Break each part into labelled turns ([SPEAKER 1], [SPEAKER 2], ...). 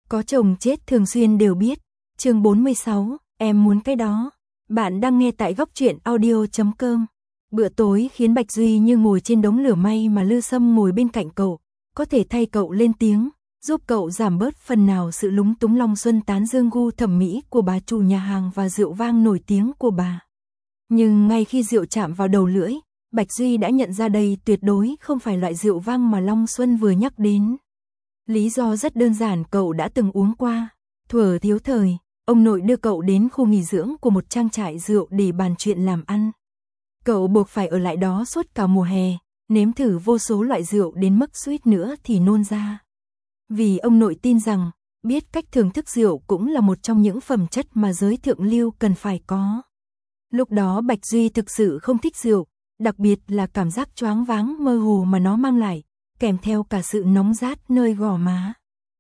[SPEAKER 1] Có chồng chết thường xuyên đều biết. Chương 46, em muốn cái đó. Bạn đang nghe tại góc truyện audio.com. Bữa tối khiến Bạch Duy như ngồi trên đống lửa, may mà Lư Sâm ngồi bên cạnh cậu, có thể thay cậu lên tiếng, giúp cậu giảm bớt phần nào sự lúng túng. Long Xuân tán dương gu thẩm mỹ của bà chủ nhà hàng và rượu vang nổi tiếng của bà. Nhưng ngay khi rượu chạm vào đầu lưỡi, Bạch Duy đã nhận ra đây tuyệt đối không phải loại rượu vang mà Long Xuân vừa nhắc đến. Lý do rất đơn giản, cậu đã từng uống qua. Thuở thiếu thời, ông nội đưa cậu đến khu nghỉ dưỡng của một trang trại rượu để bàn chuyện làm ăn. Cậu buộc phải ở lại đó suốt cả mùa hè, nếm thử vô số loại rượu đến mức suýt nữa thì nôn ra. Vì ông nội tin rằng, biết cách thưởng thức rượu cũng là một trong những phẩm chất mà giới thượng lưu cần phải có. Lúc đó Bạch Duy thực sự không thích rượu, đặc biệt là cảm giác choáng váng mơ hồ mà nó mang lại, kèm theo cả sự nóng rát nơi gò má.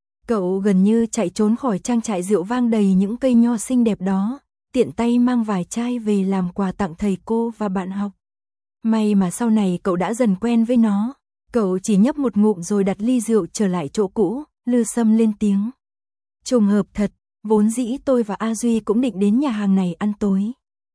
[SPEAKER 1] Cậu gần như chạy trốn khỏi trang trại rượu vang đầy những cây nho xinh đẹp đó, tiện tay mang vài chai về làm quà tặng thầy cô và bạn học. May mà sau này cậu đã dần quen với nó. Cậu chỉ nhấp một ngụm rồi đặt ly rượu trở lại chỗ cũ. Lư Sâm lên tiếng. Trùng hợp thật, vốn dĩ tôi và A Duy cũng định đến nhà hàng này ăn tối.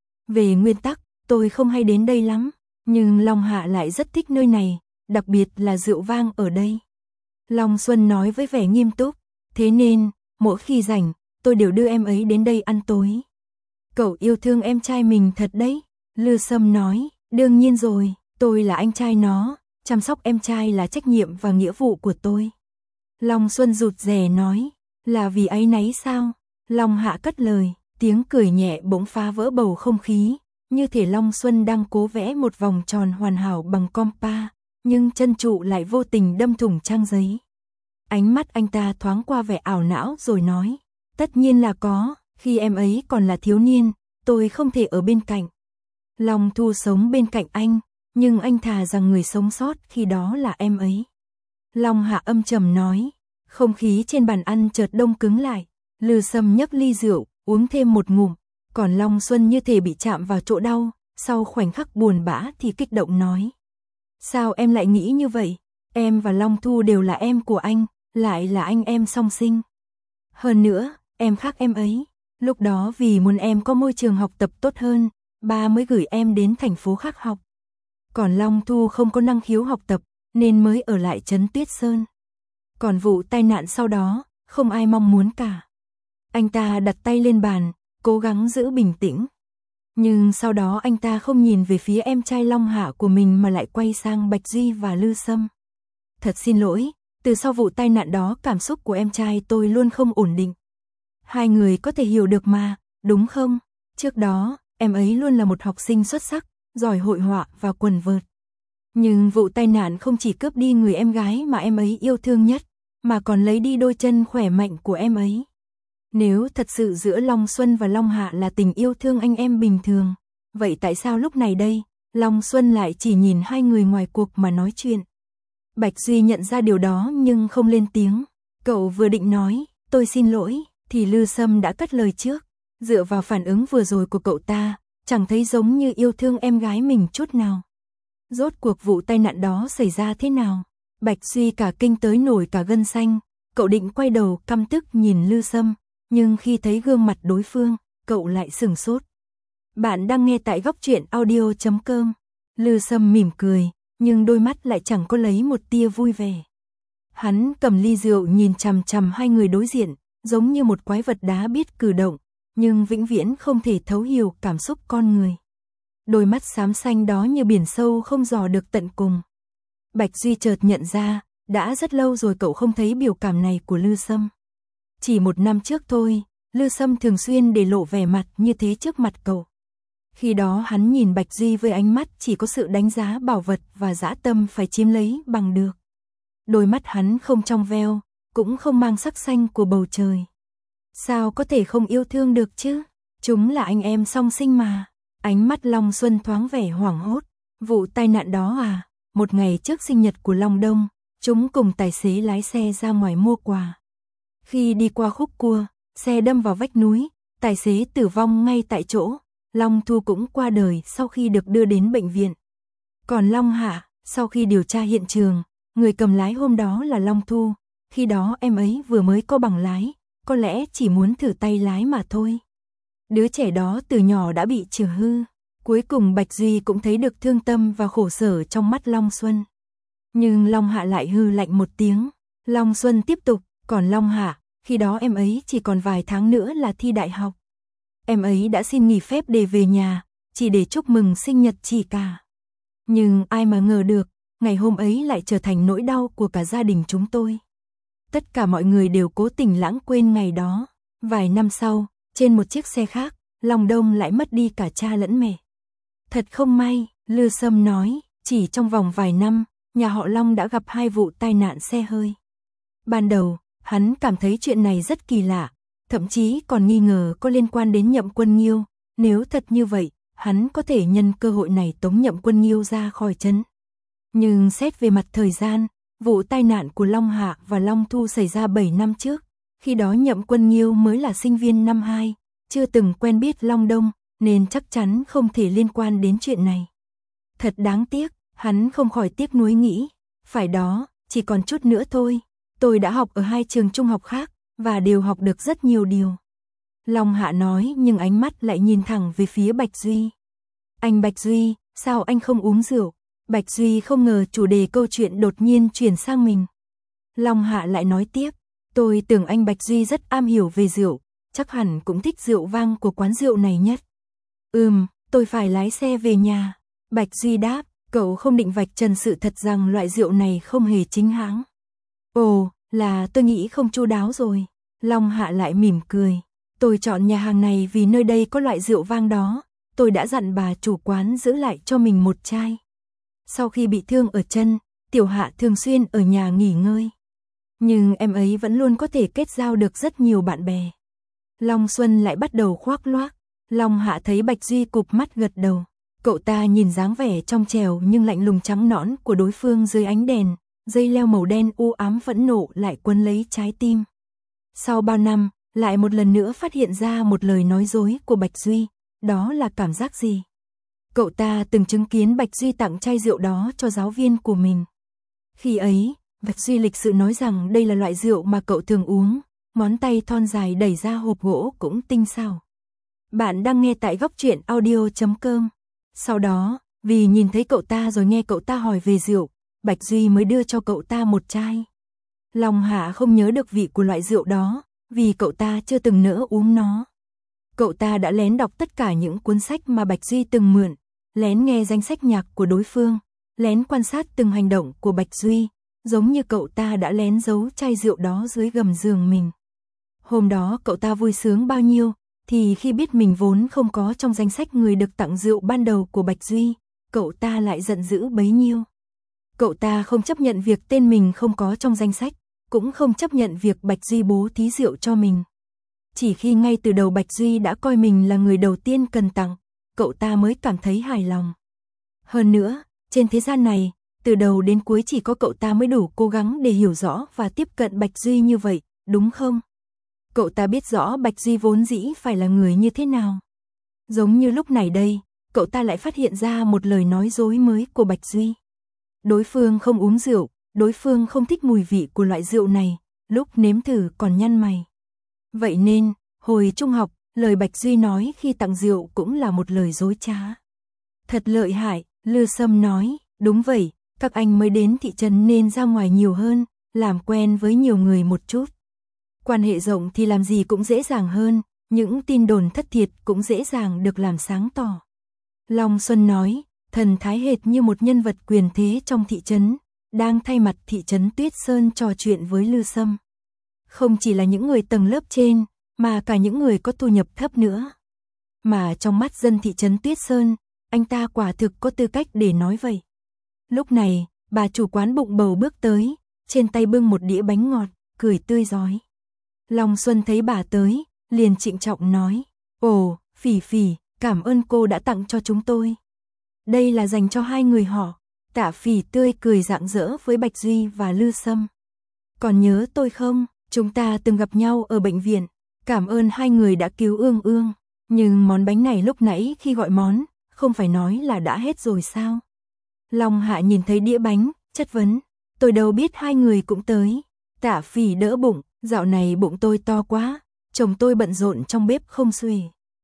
[SPEAKER 1] Về nguyên tắc, tôi không hay đến đây lắm, nhưng Long Hạ lại rất thích nơi này, đặc biệt là rượu vang ở đây. Long Xuân nói với vẻ nghiêm túc, thế nên, mỗi khi rảnh, tôi đều đưa em ấy đến đây ăn tối. Cậu yêu thương em trai mình thật đấy. Lư Sâm nói, đương nhiên rồi, tôi là anh trai nó, chăm sóc em trai là trách nhiệm và nghĩa vụ của tôi. Long Xuân rụt rè nói, là vì áy náy sao? Long Hạ cất lời, tiếng cười nhẹ bỗng phá vỡ bầu không khí, như thể Long Xuân đang cố vẽ một vòng tròn hoàn hảo bằng compa, nhưng chân trụ lại vô tình đâm thủng trang giấy. Ánh mắt anh ta thoáng qua vẻ ảo não rồi nói, tất nhiên là có, khi em ấy còn là thiếu niên, tôi không thể ở bên cạnh. Long Thu sống bên cạnh anh, nhưng anh thà rằng người sống sót khi đó là em ấy. Long Hạ âm trầm nói, không khí trên bàn ăn chợt đông cứng lại. Lư Sâm nhấc ly rượu, uống thêm một ngụm, còn Long Xuân như thể bị chạm vào chỗ đau, sau khoảnh khắc buồn bã thì kích động nói. Sao em lại nghĩ như vậy? Em và Long Thu đều là em của anh, lại là anh em song sinh. Hơn nữa, em khác em ấy. Lúc đó vì muốn em có môi trường học tập tốt hơn, ba mới gửi em đến thành phố khác học. Còn Long Thu không có năng khiếu học tập, nên mới ở lại trấn Tuyết Sơn. Còn vụ tai nạn sau đó, không ai mong muốn cả. Anh ta đặt tay lên bàn, cố gắng giữ bình tĩnh. Nhưng sau đó anh ta không nhìn về phía em trai Long Hạ của mình mà lại quay sang Bạch Duy và Lư Sâm. Thật xin lỗi, từ sau vụ tai nạn đó cảm xúc của em trai tôi luôn không ổn định. Hai người có thể hiểu được mà, đúng không? Trước đó, em ấy luôn là một học sinh xuất sắc, giỏi hội họa và quần vợt. Nhưng vụ tai nạn không chỉ cướp đi người em gái mà em ấy yêu thương nhất, mà còn lấy đi đôi chân khỏe mạnh của em ấy. Nếu thật sự giữa Long Xuân và Long Hạ là tình yêu thương anh em bình thường, vậy tại sao lúc này đây, Long Xuân lại chỉ nhìn hai người ngoài cuộc mà nói chuyện? Bạch Duy nhận ra điều đó nhưng không lên tiếng. Cậu vừa định nói, tôi xin lỗi, thì Lư Sâm đã cất lời trước. Dựa vào phản ứng vừa rồi của cậu ta, chẳng thấy giống như yêu thương em gái mình chút nào. Rốt cuộc vụ tai nạn đó xảy ra thế nào? Bạch Duy cả kinh tới nổi cả gân xanh. Cậu định quay đầu căm tức nhìn Lư Sâm, nhưng khi thấy gương mặt đối phương, cậu lại sửng sốt. Bạn đang nghe tại góc truyện audio.com. Lư Sâm mỉm cười, nhưng đôi mắt lại chẳng có lấy một tia vui vẻ. Hắn cầm ly rượu nhìn chằm chằm hai người đối diện, giống như một quái vật đá biết cử động, nhưng vĩnh viễn không thể thấu hiểu cảm xúc con người. Đôi mắt xám xanh đó như biển sâu không dò được tận cùng. Bạch Duy chợt nhận ra, đã rất lâu rồi cậu không thấy biểu cảm này của Lư Sâm. Chỉ một năm trước thôi, Lư Sâm thường xuyên để lộ vẻ mặt như thế trước mặt cậu. Khi đó hắn nhìn Bạch Duy với ánh mắt chỉ có sự đánh giá bảo vật và dã tâm phải chiếm lấy bằng được. Đôi mắt hắn không trong veo, cũng không mang sắc xanh của bầu trời. Sao có thể không yêu thương được chứ? Chúng là anh em song sinh mà. Ánh mắt Long Xuân thoáng vẻ hoảng hốt. Vụ tai nạn đó à? Một ngày trước sinh nhật của Long Đông, chúng cùng tài xế lái xe ra ngoài mua quà. Khi đi qua khúc cua, xe đâm vào vách núi, tài xế tử vong ngay tại chỗ. Long Thu cũng qua đời sau khi được đưa đến bệnh viện. Còn Long Hạ, sau khi điều tra hiện trường, người cầm lái hôm đó là Long Thu. Khi đó em ấy vừa mới có bằng lái, có lẽ chỉ muốn thử tay lái mà thôi. Đứa trẻ đó từ nhỏ đã bị trừ hư. Cuối cùng Bạch Duy cũng thấy được thương tâm và khổ sở trong mắt Long Xuân. Nhưng Long Hạ lại hư lạnh một tiếng. Long Xuân tiếp tục, còn Long Hạ, khi đó em ấy chỉ còn vài tháng nữa là thi đại học. Em ấy đã xin nghỉ phép để về nhà, chỉ để chúc mừng sinh nhật chị cả. Nhưng ai mà ngờ được, ngày hôm ấy lại trở thành nỗi đau của cả gia đình chúng tôi. Tất cả mọi người đều cố tình lãng quên ngày đó. Vài năm sau, trên một chiếc xe khác, Long Đông lại mất đi cả cha lẫn mẹ. Thật không may, Lư Sâm nói, chỉ trong vòng vài năm, nhà họ Long đã gặp 2 vụ tai nạn xe hơi. Ban đầu, hắn cảm thấy chuyện này rất kỳ lạ, thậm chí còn nghi ngờ có liên quan đến Nhậm Quân Nghiêu. Nếu thật như vậy, hắn có thể nhân cơ hội này tống Nhậm Quân Nghiêu ra khỏi trấn. Nhưng xét về mặt thời gian, vụ tai nạn của Long Hạ và Long Thu xảy ra 7 năm trước. Khi đó Nhậm Quân Nghiêu mới là sinh viên năm 2, chưa từng quen biết Long Đông, nên chắc chắn không thể liên quan đến chuyện này. Thật đáng tiếc, hắn không khỏi tiếc nuối nghĩ, phải đó, chỉ còn chút nữa thôi. Tôi đã học ở 2 trường trung học khác, và đều học được rất nhiều điều. Long Hạ nói nhưng ánh mắt lại nhìn thẳng về phía Bạch Duy. Anh Bạch Duy, sao anh không uống rượu? Bạch Duy không ngờ chủ đề câu chuyện đột nhiên chuyển sang mình. Long Hạ lại nói tiếp, tôi tưởng anh Bạch Duy rất am hiểu về rượu, chắc hẳn cũng thích rượu vang của quán rượu này nhất. Tôi phải lái xe về nhà. Bạch Duy đáp, cậu không định vạch trần sự thật rằng loại rượu này không hề chính hãng. Ồ, là tôi nghĩ không chu đáo rồi. Long Hạ lại mỉm cười. Tôi chọn nhà hàng này vì nơi đây có loại rượu vang đó. Tôi đã dặn bà chủ quán giữ lại cho mình một chai. Sau khi bị thương ở chân, Tiểu Hạ thường xuyên ở nhà nghỉ ngơi. Nhưng em ấy vẫn luôn có thể kết giao được rất nhiều bạn bè. Long Xuân lại bắt đầu khoác loác. Long Hạ thấy Bạch Duy cụp mắt gật đầu. Cậu ta nhìn dáng vẻ trong trẻo nhưng lạnh lùng trắng nõn của đối phương dưới ánh đèn, dây leo màu đen u ám phẫn nộ lại quấn lấy trái tim. Sau bao năm, lại một lần nữa phát hiện ra một lời nói dối của Bạch Duy, đó là cảm giác gì? Cậu ta từng chứng kiến Bạch Duy tặng chai rượu đó cho giáo viên của mình. Khi ấy, Bạch Duy lịch sự nói rằng đây là loại rượu mà cậu thường uống, ngón tay thon dài đẩy ra hộp gỗ cũng tinh xảo. Bạn đang nghe tại goctruyện.audio.com. Sau đó, vì nhìn thấy cậu ta rồi nghe cậu ta hỏi về rượu, Bạch Duy mới đưa cho cậu ta một chai. Long Hạ không nhớ được vị của loại rượu đó, vì cậu ta chưa từng nỡ uống nó. Cậu ta đã lén đọc tất cả những cuốn sách mà Bạch Duy từng mượn, lén nghe danh sách nhạc của đối phương, lén quan sát từng hành động của Bạch Duy, giống như cậu ta đã lén giấu chai rượu đó dưới gầm giường mình. Hôm đó cậu ta vui sướng bao nhiêu, thì khi biết mình vốn không có trong danh sách người được tặng rượu ban đầu của Bạch Duy, cậu ta lại giận dữ bấy nhiêu. Cậu ta không chấp nhận việc tên mình không có trong danh sách, cũng không chấp nhận việc Bạch Duy bố thí rượu cho mình. Chỉ khi ngay từ đầu Bạch Duy đã coi mình là người đầu tiên cần tặng, cậu ta mới cảm thấy hài lòng. Hơn nữa, trên thế gian này, từ đầu đến cuối chỉ có cậu ta mới đủ cố gắng để hiểu rõ và tiếp cận Bạch Duy như vậy, đúng không? Cậu ta biết rõ Bạch Duy vốn dĩ phải là người như thế nào. Giống như lúc này đây, cậu ta lại phát hiện ra một lời nói dối mới của Bạch Duy. Đối phương không uống rượu, đối phương không thích mùi vị của loại rượu này, lúc nếm thử còn nhăn mày. Vậy nên, hồi trung học, lời Bạch Duy nói khi tặng rượu cũng là một lời dối trá. Thật lợi hại, Lư Sâm nói, đúng vậy, các anh mới đến thị trấn nên ra ngoài nhiều hơn, làm quen với nhiều người một chút. Quan hệ rộng thì làm gì cũng dễ dàng hơn, những tin đồn thất thiệt cũng dễ dàng được làm sáng tỏ. Long Xuân nói, thần thái hệt như một nhân vật quyền thế trong thị trấn, đang thay mặt thị trấn Tuyết Sơn trò chuyện với Lư Sâm. Không chỉ là những người tầng lớp trên, mà cả những người có thu nhập thấp nữa. Mà trong mắt dân thị trấn Tuyết Sơn, anh ta quả thực có tư cách để nói vậy. Lúc này, bà chủ quán bụng bầu bước tới, trên tay bưng một đĩa bánh ngọt, cười tươi rói. Long Xuân thấy bà tới, liền trịnh trọng nói, ồ, Phỉ Phỉ, cảm ơn cô đã tặng cho chúng tôi. Đây là dành cho 2 người họ. Tạ Phỉ tươi cười rạng rỡ với Bạch Duy và Lư Sâm. Còn nhớ tôi không? Chúng ta từng gặp nhau ở bệnh viện. Cảm ơn 2 người đã cứu Ương Ương. Nhưng món bánh này lúc nãy khi gọi món, không phải nói là đã hết rồi sao? Long Hạ nhìn thấy đĩa bánh, chất vấn. Tôi đâu biết 2 người cũng tới. Tạ Phỉ đỡ bụng, Dạo này bụng tôi to quá, chồng tôi bận rộn trong bếp không xuể.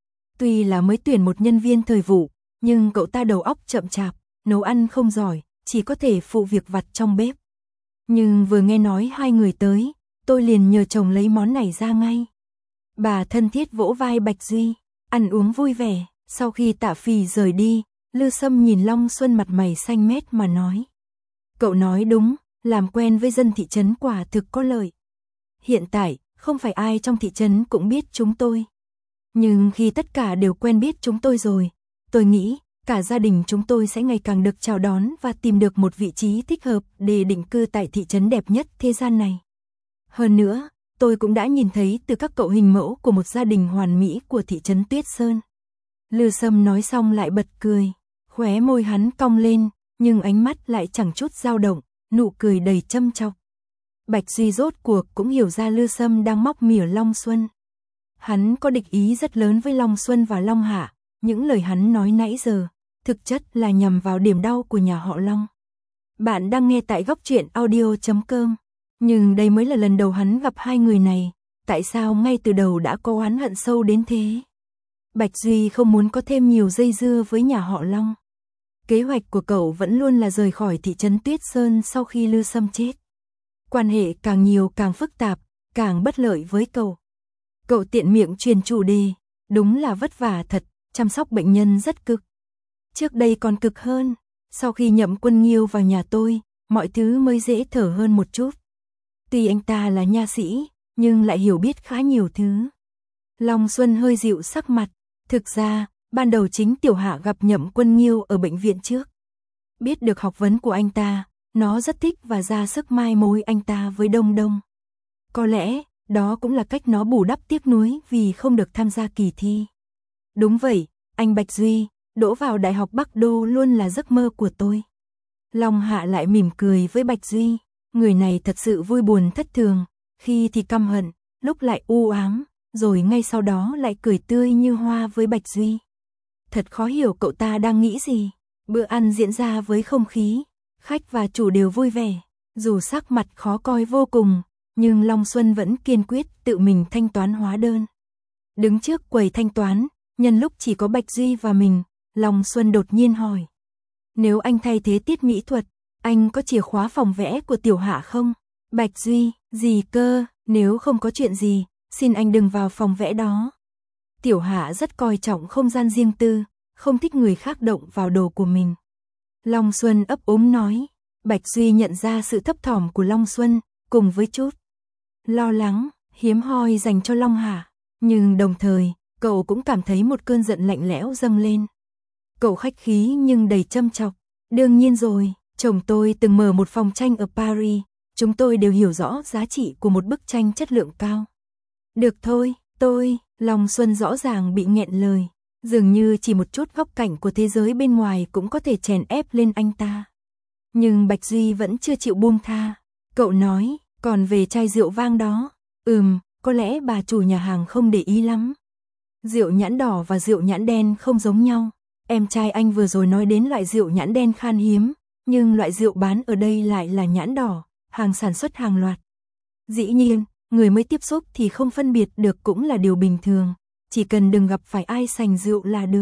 [SPEAKER 1] Tuy là mới tuyển một nhân viên thời vụ, nhưng cậu ta đầu óc chậm chạp, nấu ăn không giỏi, chỉ có thể phụ việc vặt trong bếp. Nhưng vừa nghe nói hai người tới, tôi liền nhờ chồng lấy món này ra ngay. Bà thân thiết vỗ vai Bạch Duy, ăn uống vui vẻ. Sau khi Tạ Phì rời đi, Lư Sâm nhìn Long Xuân mặt mày xanh mét mà nói. Cậu nói đúng, làm quen với dân thị trấn quả thực có lợi. Hiện tại, không phải ai trong thị trấn cũng biết chúng tôi. Nhưng khi tất cả đều quen biết chúng tôi rồi, tôi nghĩ cả gia đình chúng tôi sẽ ngày càng được chào đón và tìm được một vị trí thích hợp để định cư tại thị trấn đẹp nhất thế gian này. Hơn nữa, tôi cũng đã nhìn thấy từ các cậu hình mẫu của một gia đình hoàn mỹ của thị trấn Tuyết Sơn. Lư Sâm nói xong lại bật cười, khóe môi hắn cong lên, nhưng ánh mắt lại chẳng chút dao động, nụ cười đầy châm chọc. Bạch Duy rốt cuộc cũng hiểu ra Lư Sâm đang móc mỉa Long Xuân. Hắn có địch ý rất lớn với Long Xuân và Long Hạ, những lời hắn nói nãy giờ, thực chất là nhằm vào điểm đau của nhà họ Long. Bạn đang nghe tại Góc Truyện Audio.com, nhưng đây mới là lần đầu hắn gặp hai người này, tại sao ngay từ đầu đã có oán hận sâu đến thế? Bạch Duy không muốn có thêm nhiều dây dưa với nhà họ Long. Kế hoạch của cậu vẫn luôn là rời khỏi thị trấn Tuyết Sơn sau khi Lư Sâm chết. Quan hệ càng nhiều càng phức tạp, càng bất lợi với cậu. Cậu tiện miệng truyền chủ đề, đúng là vất vả thật, chăm sóc bệnh nhân rất cực. Trước đây còn cực hơn, sau khi Nhậm Quân Nghiêu vào nhà tôi, mọi thứ mới dễ thở hơn một chút. Tuy anh ta là nha sĩ, nhưng lại hiểu biết khá nhiều thứ. Long Xuân hơi dịu sắc mặt, thực ra, ban đầu chính Tiểu Hạ gặp Nhậm Quân Nghiêu ở bệnh viện trước. Biết được học vấn của anh ta, nó rất thích và ra sức mai mối anh ta với Đông Đông. Có lẽ, đó cũng là cách nó bù đắp tiếc nuối vì không được tham gia kỳ thi. Đúng vậy, anh Bạch Duy, đỗ vào Đại học Bắc Đô luôn là giấc mơ của tôi. Long Hạ lại mỉm cười với Bạch Duy, người này thật sự vui buồn thất thường, khi thì căm hận, lúc lại u ám, rồi ngay sau đó lại cười tươi như hoa với Bạch Duy. Thật khó hiểu cậu ta đang nghĩ gì. Bữa ăn diễn ra với không khí, khách và chủ đều vui vẻ, dù sắc mặt khó coi vô cùng, nhưng Long Xuân vẫn kiên quyết tự mình thanh toán hóa đơn. Đứng trước quầy thanh toán, nhân lúc chỉ có Bạch Duy và mình, Long Xuân đột nhiên hỏi. Nếu anh thay thế tiết mỹ thuật, anh có chìa khóa phòng vẽ của Tiểu Hạ không? Bạch Duy, gì cơ, nếu không có chuyện gì, xin anh đừng vào phòng vẽ đó. Tiểu Hạ rất coi trọng không gian riêng tư, không thích người khác động vào đồ của mình. Long Xuân ấp úng nói. Bạch Duy nhận ra sự thấp thỏm của Long Xuân, cùng với chút lo lắng, hiếm hoi dành cho Long Hạ. Nhưng đồng thời, cậu cũng cảm thấy một cơn giận lạnh lẽo dâng lên. Cậu khách khí nhưng đầy châm chọc. Đương nhiên rồi, chồng tôi từng mở một phòng tranh ở Paris, chúng tôi đều hiểu rõ giá trị của một bức tranh chất lượng cao. Được thôi, Long Xuân rõ ràng bị nghẹn lời. Dường như chỉ một chút góc cảnh của thế giới bên ngoài cũng có thể chèn ép lên anh ta. Nhưng Bạch Duy vẫn chưa chịu buông tha. Cậu nói, còn về chai rượu vang đó, có lẽ bà chủ nhà hàng không để ý lắm. Rượu nhãn đỏ và rượu nhãn đen không giống nhau. Em trai anh vừa rồi nói đến loại rượu nhãn đen khan hiếm, nhưng loại rượu bán ở đây lại là nhãn đỏ, hàng sản xuất hàng loạt. Dĩ nhiên, người mới tiếp xúc thì không phân biệt được cũng là điều bình thường. Chỉ cần đừng gặp phải ai sành rượu là được.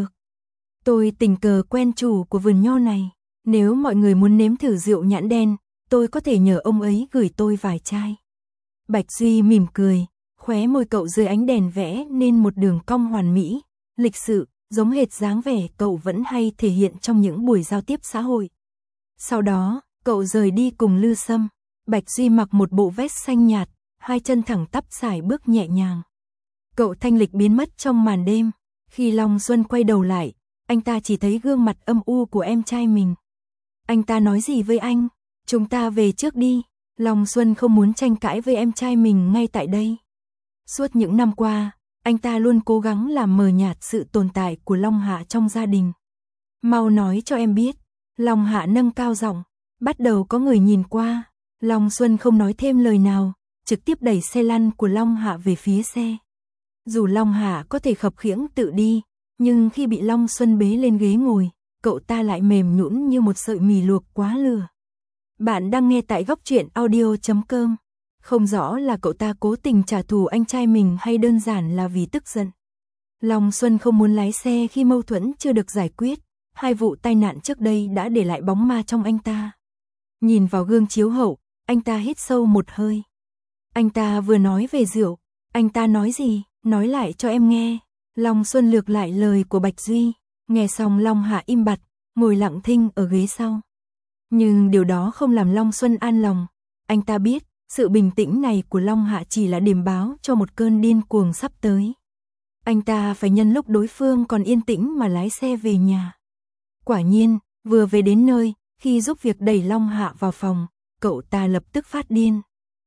[SPEAKER 1] Tôi tình cờ quen chủ của vườn nho này. Nếu mọi người muốn nếm thử rượu nhãn đen, tôi có thể nhờ ông ấy gửi tôi vài chai. Bạch Duy mỉm cười, khóe môi cậu dưới ánh đèn vẽ nên một đường cong hoàn mỹ, lịch sự, giống hệt dáng vẻ cậu vẫn hay thể hiện trong những buổi giao tiếp xã hội. Sau đó, cậu rời đi cùng Lư Sâm. Bạch Duy mặc một bộ vest xanh nhạt, hai chân thẳng tắp sải bước nhẹ nhàng. Cậu thanh lịch biến mất trong màn đêm. Khi Long Xuân quay đầu lại, anh ta chỉ thấy gương mặt âm u của em trai mình. Anh ta nói gì với anh? Chúng ta về trước đi. Long Xuân không muốn tranh cãi với em trai mình ngay tại đây. Suốt những năm qua, anh ta luôn cố gắng làm mờ nhạt sự tồn tại của Long Hạ trong gia đình. Mau nói cho em biết. Long Hạ nâng cao giọng, bắt đầu có người nhìn qua. Long Xuân không nói thêm lời nào, trực tiếp đẩy xe lăn của Long Hạ về phía xe. Dù Long Hạ có thể khập khiễng tự đi, nhưng khi bị Long Xuân bế lên ghế ngồi, cậu ta lại mềm nhũn như một sợi mì luộc quá lửa. Bạn đang nghe tại Góc Truyện Audio.com. Không rõ là cậu ta cố tình trả thù anh trai mình hay đơn giản là vì tức giận. Long Xuân không muốn lái xe khi mâu thuẫn chưa được giải quyết, 2 vụ tai nạn trước đây đã để lại bóng ma trong anh ta. Nhìn vào gương chiếu hậu, anh ta hít sâu một hơi. Anh ta vừa nói về rượu, anh ta nói gì, nói lại cho em nghe. Long Xuân lược lại lời của Bạch Duy, nghe xong Long Hạ im bặt, ngồi lặng thinh ở ghế sau. Nhưng điều đó không làm Long Xuân an lòng, anh ta biết, sự bình tĩnh này của Long Hạ chỉ là điểm báo cho một cơn điên cuồng sắp tới. Anh ta phải nhân lúc đối phương còn yên tĩnh mà lái xe về nhà. Quả nhiên, vừa về đến nơi, khi giúp việc đẩy Long Hạ vào phòng, cậu ta lập tức phát điên.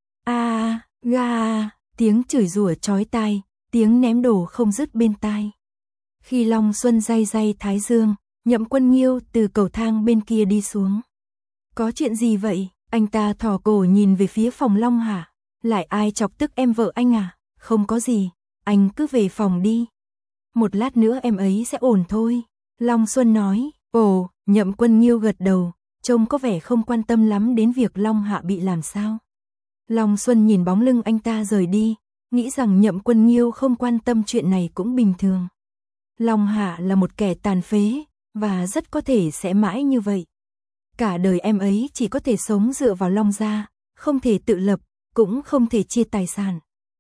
[SPEAKER 1] Ga, tiếng chửi rủa chói tai, tiếng ném đồ không dứt bên tai. Khi Long Xuân day day thái dương, Nhậm Quân Nghiêu từ cầu thang bên kia đi xuống. Có chuyện gì vậy? Anh ta thò cổ nhìn về phía phòng Long Hạ. Lại ai chọc tức em vợ anh à? Không có gì, anh cứ về phòng đi. Một lát nữa em ấy sẽ ổn thôi. Long Xuân nói. Ồ, Nhậm Quân Nghiêu gật đầu, trông có vẻ không quan tâm lắm đến việc Long Hạ bị làm sao. Long Xuân nhìn bóng lưng anh ta rời đi, nghĩ rằng Nhậm Quân Nghiêu không quan tâm chuyện này cũng bình thường. Long Hạ là một kẻ tàn phế, và rất có thể sẽ mãi như vậy. Cả đời em ấy chỉ có thể sống dựa vào Long gia, không thể tự lập, cũng không thể chia tài sản.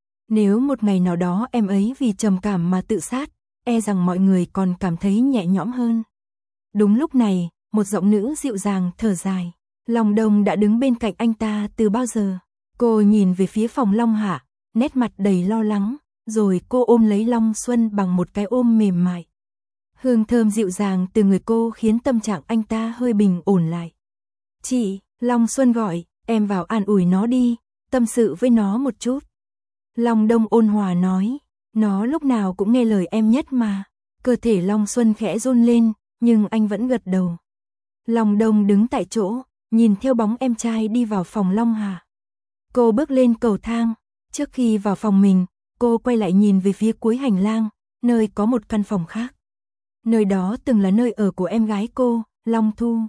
[SPEAKER 1] Nếu một ngày nào đó em ấy vì trầm cảm mà tự sát, e rằng mọi người còn cảm thấy nhẹ nhõm hơn. Đúng lúc này, một giọng nữ dịu dàng thở dài. Long Đông đã đứng bên cạnh anh ta từ bao giờ. Cô nhìn về phía phòng Long Hạ, nét mặt đầy lo lắng, rồi cô ôm lấy Long Xuân bằng một cái ôm mềm mại. Hương thơm dịu dàng từ người cô khiến tâm trạng anh ta hơi bình ổn lại. Chị, Long Xuân gọi, em vào an ủi nó đi, tâm sự với nó một chút. Long Đông ôn hòa nói, nó lúc nào cũng nghe lời em nhất mà. Cơ thể Long Xuân khẽ run lên, nhưng anh vẫn gật đầu. Long Đông đứng tại chỗ, nhìn theo bóng em trai đi vào phòng Long Hạ. Cô bước lên cầu thang, trước khi vào phòng mình, cô quay lại nhìn về phía cuối hành lang, nơi có một căn phòng khác. Nơi đó từng là nơi ở của em gái cô, Long Thu.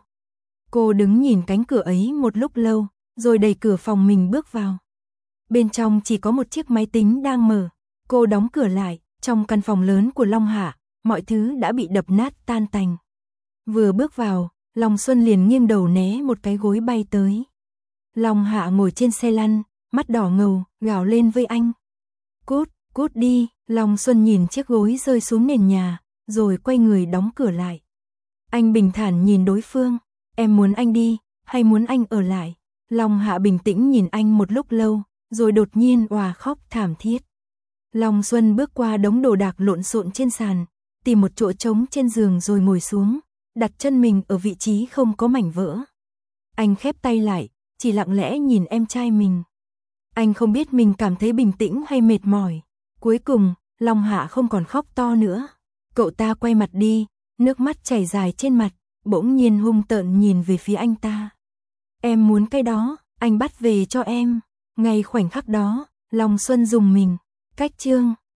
[SPEAKER 1] Cô đứng nhìn cánh cửa ấy một lúc lâu, rồi đẩy cửa phòng mình bước vào. Bên trong chỉ có một chiếc máy tính đang mở. Cô đóng cửa lại, trong căn phòng lớn của Long Hạ, mọi thứ đã bị đập nát tan tành. Vừa bước vào, Long Xuân liền nghiêng đầu né một cái gối bay tới. Long Hạ ngồi trên xe lăn, mắt đỏ ngầu, gào lên với anh. Cút đi. Long Xuân nhìn chiếc gối rơi xuống nền nhà, rồi quay người đóng cửa lại. Anh bình thản nhìn đối phương. Em muốn anh đi, hay muốn anh ở lại? Long Hạ bình tĩnh nhìn anh một lúc lâu, rồi đột nhiên òa khóc thảm thiết. Long Xuân bước qua đống đồ đạc lộn xộn trên sàn, tìm một chỗ trống trên giường rồi ngồi xuống, đặt chân mình ở vị trí không có mảnh vỡ. Anh khép tay lại, chỉ lặng lẽ nhìn em trai mình. Anh không biết mình cảm thấy bình tĩnh hay mệt mỏi. Cuối cùng, Long Hạ không còn khóc to nữa. Cậu ta quay mặt đi, nước mắt chảy dài trên mặt, bỗng nhiên hung tợn nhìn về phía anh ta. Em muốn cái đó, anh bắt về cho em. Ngay khoảnh khắc đó, Long Xuân rùng mình. Cách chương